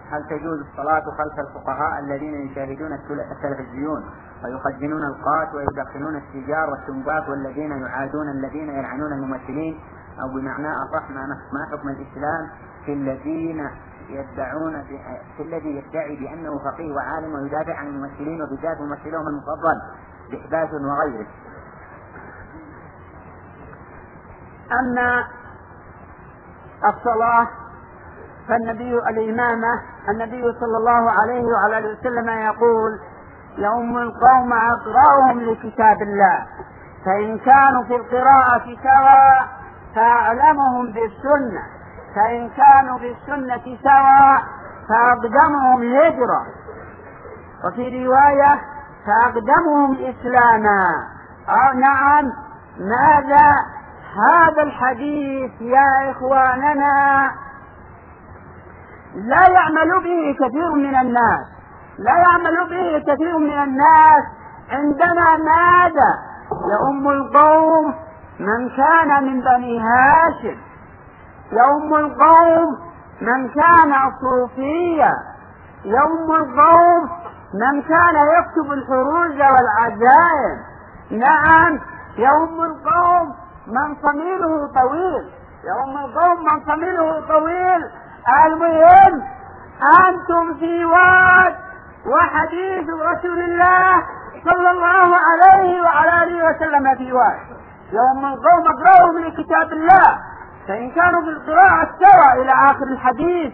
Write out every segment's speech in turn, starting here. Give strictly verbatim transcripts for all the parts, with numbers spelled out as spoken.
هل تجوز الصلاة خلف الفقهاء الذين يشاهدون التلفزيون ويقدمون القات ويدخنون السيجار والتنباك والذين يعادون الذين يلعنون الممثلين؟ أو بمعنى أصح ما حكم الإسلام في الذين يدعون في الذي يدعي بأنه فقيه وعالم ويدافع عن الممثلين وبالذات ممثلهم المفضل بإحداث وغيره؟ أما الصلاة فالنبي الإمامة النبي صلى الله عليه وعلى آله وسلم يقول: يؤم القوم أقرأهم لكتاب الله، فإن كانوا في القراءة سواء فأعلمهم بالسنة، فإن كانوا في السنة سواء فأقدمهم هجرة، وفي رواية فأقدمهم إسلاما. أو نعم، ماذا هذا الحديث يا إخواننا لا يعمل به كثير من الناس، لا يعمل به كثير من الناس. عندنا ماذا؟ يؤم القوم من كان من بني هاشم، يؤم القوم من كان صوفيا، يؤم القوم من كان يكتب الحروز والعزائم. نعم، يؤم القوم من صميله طويل، يؤم القوم من صميله طويل. المهم أنتم في واد وحديث رسول الله صلى الله عليه وعلى آله وسلم في واد. يوم القوم اقرأهم لكتاب الله، فإن كانوا في القراءة سواء إلى آخر الحديث.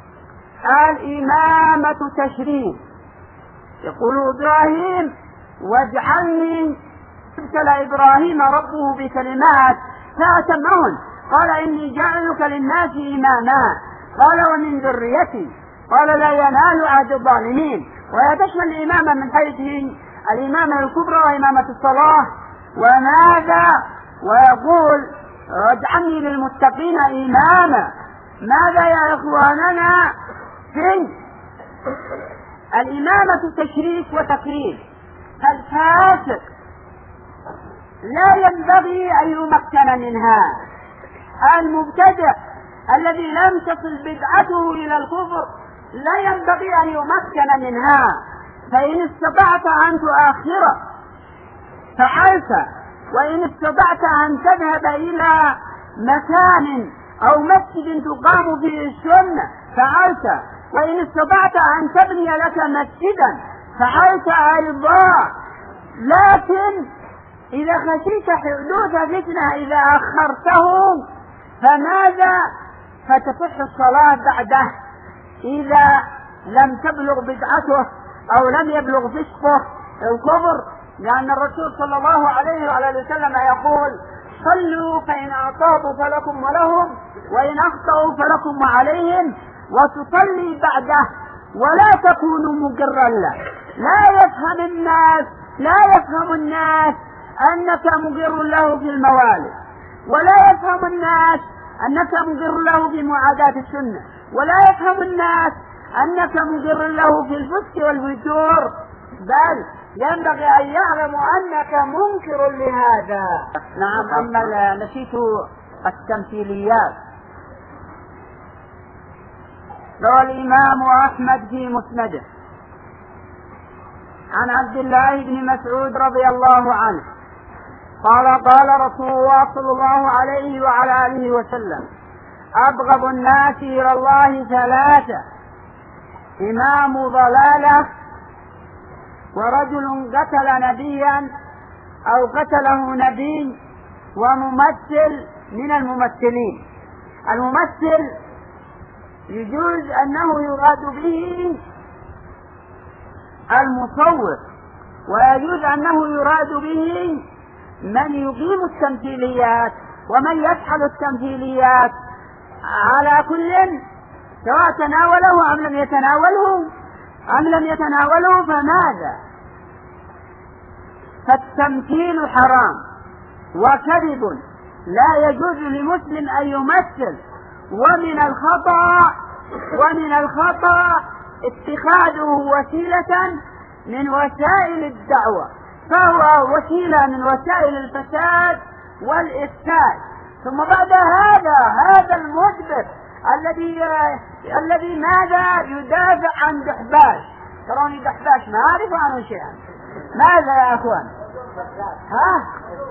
الإمامة تشريف. يقول إبراهيم: واجعلني، ابتلى إبراهيم ربه بكلمات فأتمهن، قال: إني جعلك للناس إماما، قال: ومن ذريتي، قال: لا ينال عهد الظالمين. ويتشمل الإمامة من حيث الإمامة الكبرى وإمامة الصلاة. وماذا؟ ويقول: واجعلني للمتقين إماما. ماذا يا إخواننا؟ في الإمامة تشريف وتكريم. الفاسق لا ينبغي أن يمكن منها. المبتدع الذي لم تصل بدعته إلى الكفر لا ينبغي أن يمكن منها، فإن استطعت أن تؤخره فعلت، وإن استطعت أن تذهب إلى مكان أو مسجد تقام فيه السنة فعلت، وإن استطعت أن تبني لك مسجدا فعلت أيضا. لكن إذا خشيت حدوث فتنة إذا أخرته فماذا؟ فتصح الصلاة بعده إذا لم تبلغ بدعته أو لم يبلغ فسقه الكفر، لأن الرسول صلى الله عليه وعلى وسلم يقول: صلوا فإن أصابوا فلكم ولهم، وإن أخطأوا فلكم وعليهم، وتصلي بعده ولا تكونوا مقرا له. لا يفهم الناس لا يفهم الناس أنك مقر له في الموالد، ولا يفهم الناس أنك مقر له في معاداة السنة، ولا يفهم الناس أنك مقر له في الفسق والفجور، بل ينبغي أن يعلموا أنك منكر لهذا. نعم. أما نسيت التمثيليات، روى الإمام أحمد في مسنده عن عبد الله بن مسعود رضي الله عنه قال: قال رسول الله صلى الله عليه وعلى آله وسلم: أبغض الناس إلى الله ثلاثة: إمام ضلالة، ورجل قتل نبيا أو قتله نبي، وممثل من الممثلين. الممثل يجوز أنه يراد به المصور، ويجوز أنه يراد به من يقيم التمثيليات ومن يفعل التمثيليات. على كل سواء تناوله أم لم يتناوله أم لم يتناوله فماذا؟ فالتمثيل حرام وكذب، لا يجوز لمسلم أن يمثل. ومن الخطأ ومن الخطأ اتخاذه وسيلة من وسائل الدعوة، فهو وسيلة من وسائل الفساد والإفساد. ثم بعد هذا هذا المدبر الذي الذي ماذا يدافع عن دحباش. تروني دحباش ما أعرف عنه شيئا. ماذا يا أخوان؟ ها؟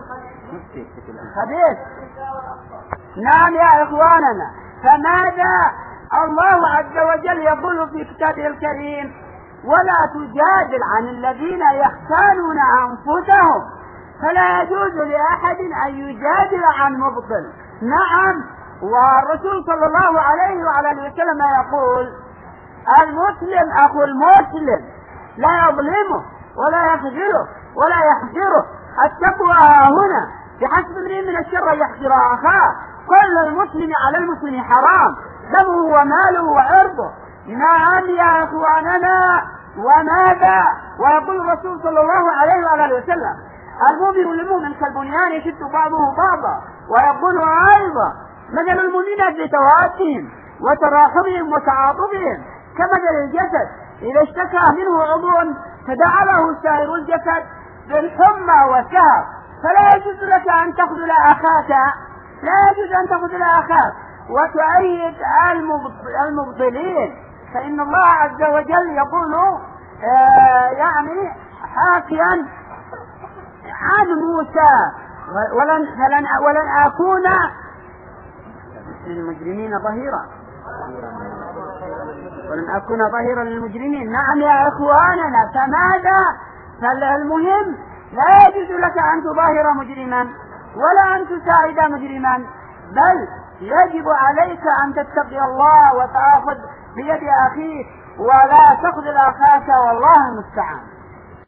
خبيث. نعم يا إخواننا. فماذا الله عز وجل يقول في كتابه الكريم: ولا تجادل عن الذين يختانون أنفسهم. فلا يجوز لأحد أن يجادل عن مبطل. نعم، والرسول صلى الله عليه وعلى اله وسلم يقول: المسلم أخو المسلم لا يظلمه ولا يخذله ولا يحقره. التقوى هنا بحسب امرئ من الشر يحقر أخاه. كل المسلم على المسلم حرام، دمه وماله وعرضه. نعم يا إخواننا. وماذا؟ ويقول الرسول صلى الله عليه وعلى اله وسلم: المؤمن للمؤمن كالبنيان يشد بعضه بعضا. ويقول أيضا: مثل المؤمنين في توادهم وتراحمهم وتعاطفهم كمثل الجسد إذا اشتكى منه عضو تداعى له سائر الجسد بالحمى والسهر. فلا يجوز لك أن تخذل أخاك، لا يجوز أن تخذل أخاك وتؤيد المبطلين. فإن الله عز وجل يقول آه يعني حاكيا عن موسى: ولن, فلن ولن أكون للمجرمين ظهيرا ولن أكون ظهيرا للمجرمين. نعم يا إخواننا. فماذا؟ فالمهم لا يجوز لك أن تظاهر مجرما ولا أن تساعد مجرما، بل يجب عليك أن تتقي الله وتأخذ بيد أخيك ولا تخذل أخاك، والله المستعان.